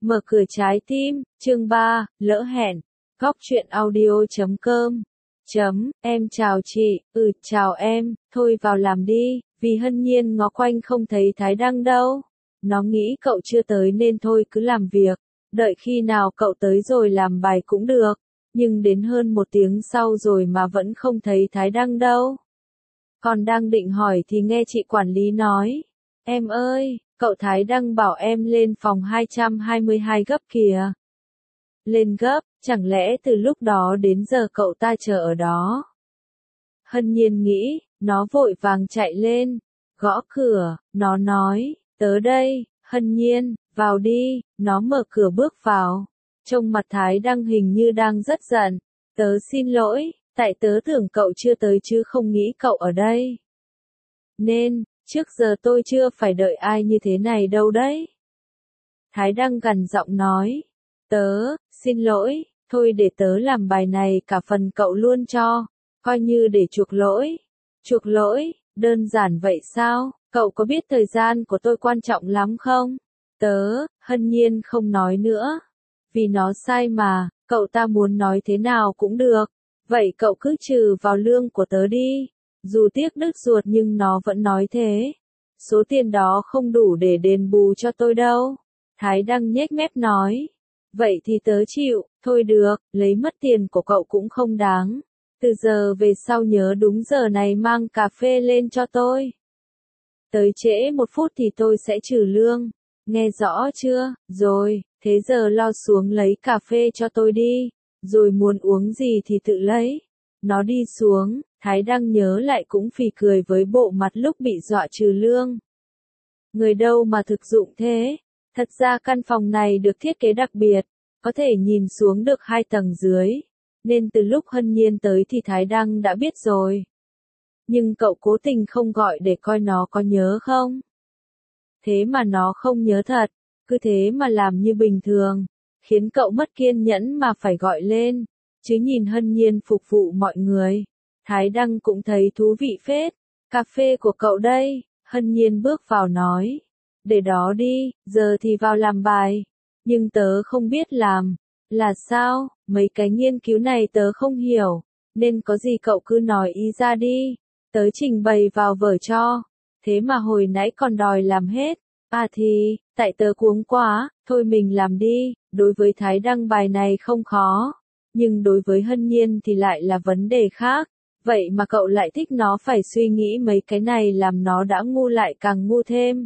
Mở cửa trái tim, chương 3, lỡ hẹn. Góc truyện audio.com. Em chào chị, chào em, thôi vào làm đi, vì Hân Nhiên ngó quanh không thấy Thái Đăng đâu. Nó nghĩ cậu chưa tới nên thôi cứ làm việc, đợi khi nào cậu tới rồi làm bài cũng được. Nhưng đến hơn 1 tiếng sau rồi mà vẫn không thấy Thái Đăng đâu. Còn đang định hỏi thì nghe chị quản lý nói. Em ơi, cậu Thái Đăng bảo em lên phòng 222 gấp kìa. Lên gấp, chẳng lẽ từ lúc đó đến giờ cậu ta chờ ở đó? Hân Nhiên nghĩ, nó vội vàng chạy lên, gõ cửa, nó nói, tớ đây, Hân Nhiên, vào đi, nó mở cửa bước vào. Trông mặt Thái Đăng hình như đang rất giận, tớ xin lỗi, tại tớ tưởng cậu chưa tới chứ không nghĩ cậu ở đây. Nên, trước giờ tôi chưa phải đợi ai như thế này đâu đấy. Thái Đăng gằn giọng nói, xin lỗi, thôi để tớ làm bài này cả phần cậu luôn cho, coi như để chuộc lỗi. Chuộc lỗi, đơn giản vậy sao, cậu có biết thời gian của tôi quan trọng lắm không? Hân Nhiên không nói nữa. Vì nó sai mà, cậu ta muốn nói thế nào cũng được. Vậy cậu cứ trừ vào lương của tớ đi. Dù tiếc đứt ruột nhưng nó vẫn nói thế. Số tiền đó không đủ để đền bù cho tôi đâu. Thái Đăng nhếch mép nói. Vậy thì tớ chịu, thôi được, lấy mất tiền của cậu cũng không đáng. Từ giờ về sau nhớ đúng giờ này mang cà phê lên cho tôi. Tới trễ 1 phút thì tôi sẽ trừ lương. Nghe rõ chưa? Rồi, thế giờ lo xuống lấy cà phê cho tôi đi. Rồi muốn uống gì thì tự lấy. Nó đi xuống, Thái Đăng nhớ lại cũng phì cười với bộ mặt lúc bị dọa trừ lương. Người đâu mà thực dụng thế? Thật ra căn phòng này được thiết kế đặc biệt, có thể nhìn xuống được 2 tầng dưới. Nên từ lúc Hân Nhiên tới thì Thái Đăng đã biết rồi. Nhưng cậu cố tình không gọi để coi nó có nhớ không? Thế mà nó không nhớ thật, cứ thế mà làm như bình thường, khiến cậu mất kiên nhẫn mà phải gọi lên, chứ nhìn Hân Nhiên phục vụ mọi người. Thái Đăng cũng thấy thú vị phết, cà phê của cậu đây, Hân Nhiên bước vào nói, để đó đi, giờ thì vào làm bài, nhưng tớ không biết làm, là sao, mấy cái nghiên cứu này tớ không hiểu, nên có gì cậu cứ nói ý ra đi, tớ trình bày vào vở cho. Thế mà hồi nãy còn đòi làm hết. Thì, tại tớ cuống quá, thôi mình làm đi, đối với Thái Đăng bài này không khó. Nhưng đối với Hân Nhiên thì lại là vấn đề khác. Vậy mà cậu lại thích nó phải suy nghĩ mấy cái này làm nó đã ngu lại càng ngu thêm.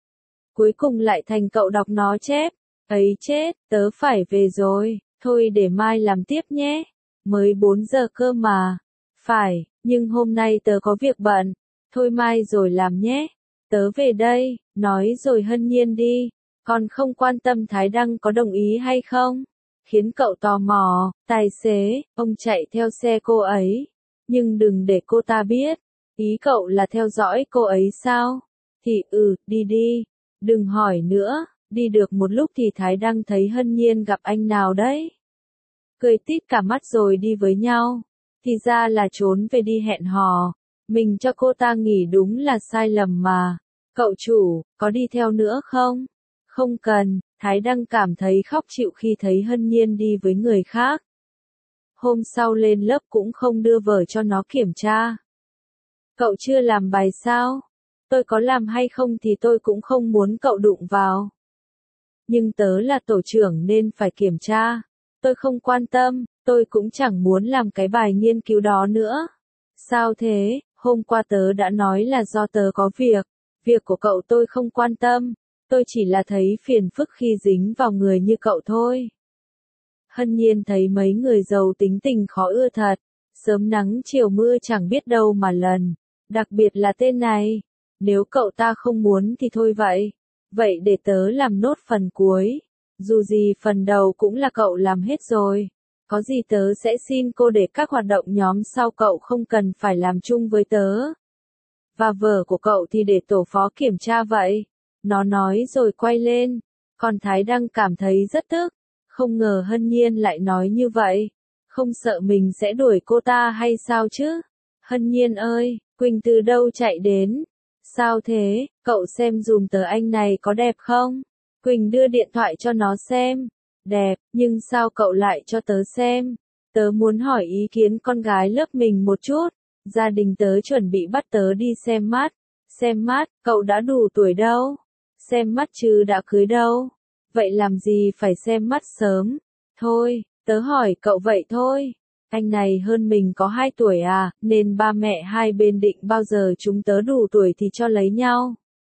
Cuối cùng lại thành cậu đọc nó chép. Ấy chết, tớ phải về rồi, thôi để mai làm tiếp nhé. Mới 4 giờ cơ mà. Phải, nhưng hôm nay tớ có việc bận. Thôi mai rồi làm nhé. Tớ về đây, nói rồi Hân Nhiên đi, còn không quan tâm Thái Đăng có đồng ý hay không. Khiến cậu tò mò, tài xế, ông chạy theo xe cô ấy. Nhưng đừng để cô ta biết. Ý cậu là theo dõi cô ấy sao? Thì đi đi, đừng hỏi nữa. Đi được một lúc thì Thái Đăng thấy Hân Nhiên gặp anh nào đấy. Cười tít cả mắt rồi đi với nhau. Thì ra là trốn về đi hẹn hò. Mình cho cô ta nghỉ đúng là sai lầm mà. Cậu chủ, có đi theo nữa không? Không cần, Thái Đăng cảm thấy khóc chịu khi thấy Hân Nhiên đi với người khác. Hôm sau lên lớp cũng không đưa vở cho nó kiểm tra. Cậu chưa làm bài sao? Tôi có làm hay không thì tôi cũng không muốn cậu đụng vào. Nhưng tớ là tổ trưởng nên phải kiểm tra. Tôi không quan tâm, tôi cũng chẳng muốn làm cái bài nghiên cứu đó nữa. Sao thế, hôm qua tớ đã nói là do tớ có việc. Việc của cậu tôi không quan tâm, tôi chỉ là thấy phiền phức khi dính vào người như cậu thôi. Hân Nhiên thấy mấy người giàu tính tình khó ưa thật, sớm nắng chiều mưa chẳng biết đâu mà lần, đặc biệt là tên này, nếu cậu ta không muốn thì thôi vậy, vậy để tớ làm nốt phần cuối, dù gì phần đầu cũng là cậu làm hết rồi, có gì tớ sẽ xin cô để các hoạt động nhóm sau cậu không cần phải làm chung với tớ. Và vở của cậu thì để tổ phó kiểm tra vậy. Nó nói rồi quay lên. Còn Thái Đăng cảm thấy rất tức. Không ngờ Hân Nhiên lại nói như vậy. Không sợ mình sẽ đuổi cô ta hay sao chứ? Hân Nhiên ơi, Quỳnh từ đâu chạy đến? Sao thế, cậu xem dùm tớ anh này có đẹp không? Quỳnh đưa điện thoại cho nó xem. Đẹp, nhưng sao cậu lại cho tớ xem? Tớ muốn hỏi ý kiến con gái lớp mình một chút. Gia đình tớ chuẩn bị bắt tớ đi xem mắt. Xem mắt, cậu đã đủ tuổi đâu. Xem mắt chứ đã cưới đâu. Vậy làm gì phải xem mắt sớm? Thôi, tớ hỏi cậu vậy thôi. Anh này hơn mình có 2 tuổi à, nên ba mẹ hai bên định bao giờ chúng tớ đủ tuổi thì cho lấy nhau.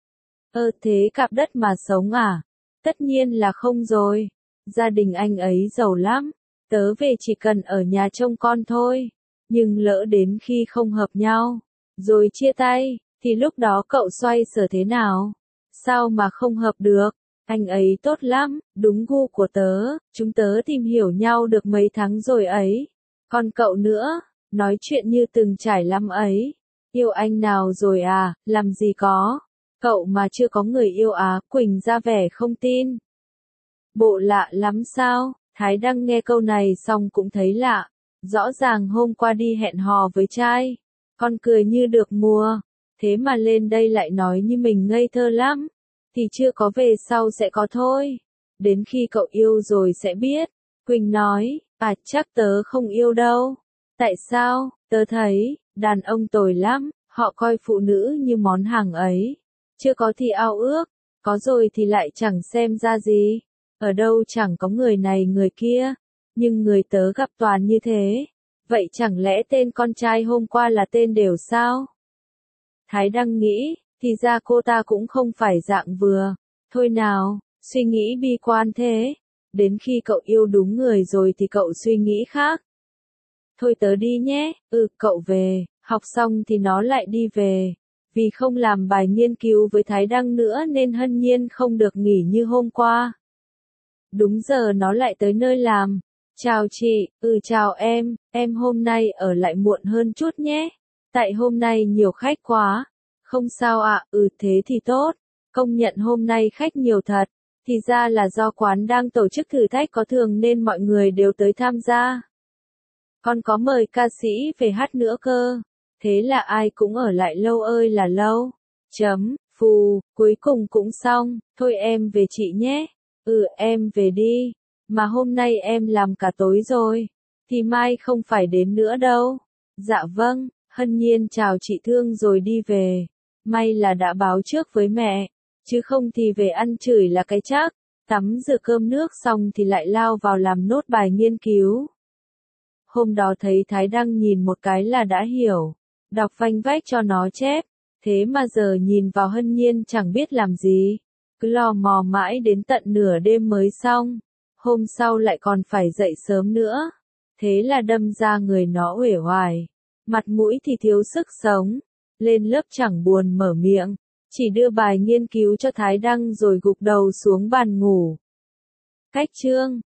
Thế cặp đất mà sống à? Tất nhiên là không rồi. Gia đình anh ấy giàu lắm. Tớ về chỉ cần ở nhà trông con thôi. Nhưng lỡ đến khi không hợp nhau, rồi chia tay, thì lúc đó cậu xoay sở thế nào? Sao mà không hợp được? Anh ấy tốt lắm, đúng gu của tớ, chúng tớ tìm hiểu nhau được mấy tháng rồi ấy. Còn cậu nữa, nói chuyện như từng trải lắm ấy. Yêu anh nào rồi à, làm gì có. Cậu mà chưa có người yêu à, Quỳnh ra vẻ không tin. Bộ lạ lắm sao? Thái Đăng nghe câu này xong cũng thấy lạ. Rõ ràng hôm qua đi hẹn hò với trai. Con cười như được mùa. Thế mà lên đây lại nói như mình ngây thơ lắm. Thì chưa có về sau sẽ có thôi. Đến khi cậu yêu rồi sẽ biết. Quỳnh nói, chắc tớ không yêu đâu. Tại sao? Tớ thấy, đàn ông tồi lắm, họ coi phụ nữ như món hàng ấy. Chưa có thì ao ước, có rồi thì lại chẳng xem ra gì. Ở đâu chẳng có người này người kia, nhưng người tớ gặp toàn như thế. Vậy chẳng lẽ tên con trai hôm qua là tên đều sao? Thái Đăng nghĩ, thì ra cô ta cũng không phải dạng vừa. Thôi nào, suy nghĩ bi quan thế. Đến khi cậu yêu đúng người rồi thì cậu suy nghĩ khác. Thôi tớ đi nhé, cậu về, học xong thì nó lại đi về. Vì không làm bài nghiên cứu với Thái Đăng nữa nên Hân Nhiên không được nghỉ như hôm qua. Đúng giờ nó lại tới nơi làm. Chào chị, chào em hôm nay ở lại muộn hơn chút nhé. Tại hôm nay nhiều khách quá. Không sao ạ, thế thì tốt. Công nhận hôm nay khách nhiều thật. Thì ra là do quán đang tổ chức thử thách có thường nên mọi người đều tới tham gia. Con có mời ca sĩ về hát nữa cơ. Thế là ai cũng ở lại lâu ơi là lâu. Phù, cuối cùng cũng xong. Thôi em về chị nhé. Em về đi. Mà hôm nay em làm cả tối rồi. Thì mai không phải đến nữa đâu. Dạ vâng, Hân Nhiên chào chị Thương rồi đi về. May là đã báo trước với mẹ. Chứ không thì về ăn chửi là cái chắc. Tắm rửa cơm nước xong thì lại lao vào làm nốt bài nghiên cứu. Hôm đó thấy Thái Đăng nhìn một cái là đã hiểu. Đọc vanh vách cho nó chép. Thế mà giờ nhìn vào Hân Nhiên chẳng biết làm gì. Cứ lò mò mãi đến tận nửa đêm mới xong. Hôm sau lại còn phải dậy sớm nữa. Thế là đâm ra người nó uể oải. Mặt mũi thì thiếu sức sống. Lên lớp chẳng buồn mở miệng. Chỉ đưa bài nghiên cứu cho Thái Đăng rồi gục đầu xuống bàn ngủ. Cách chương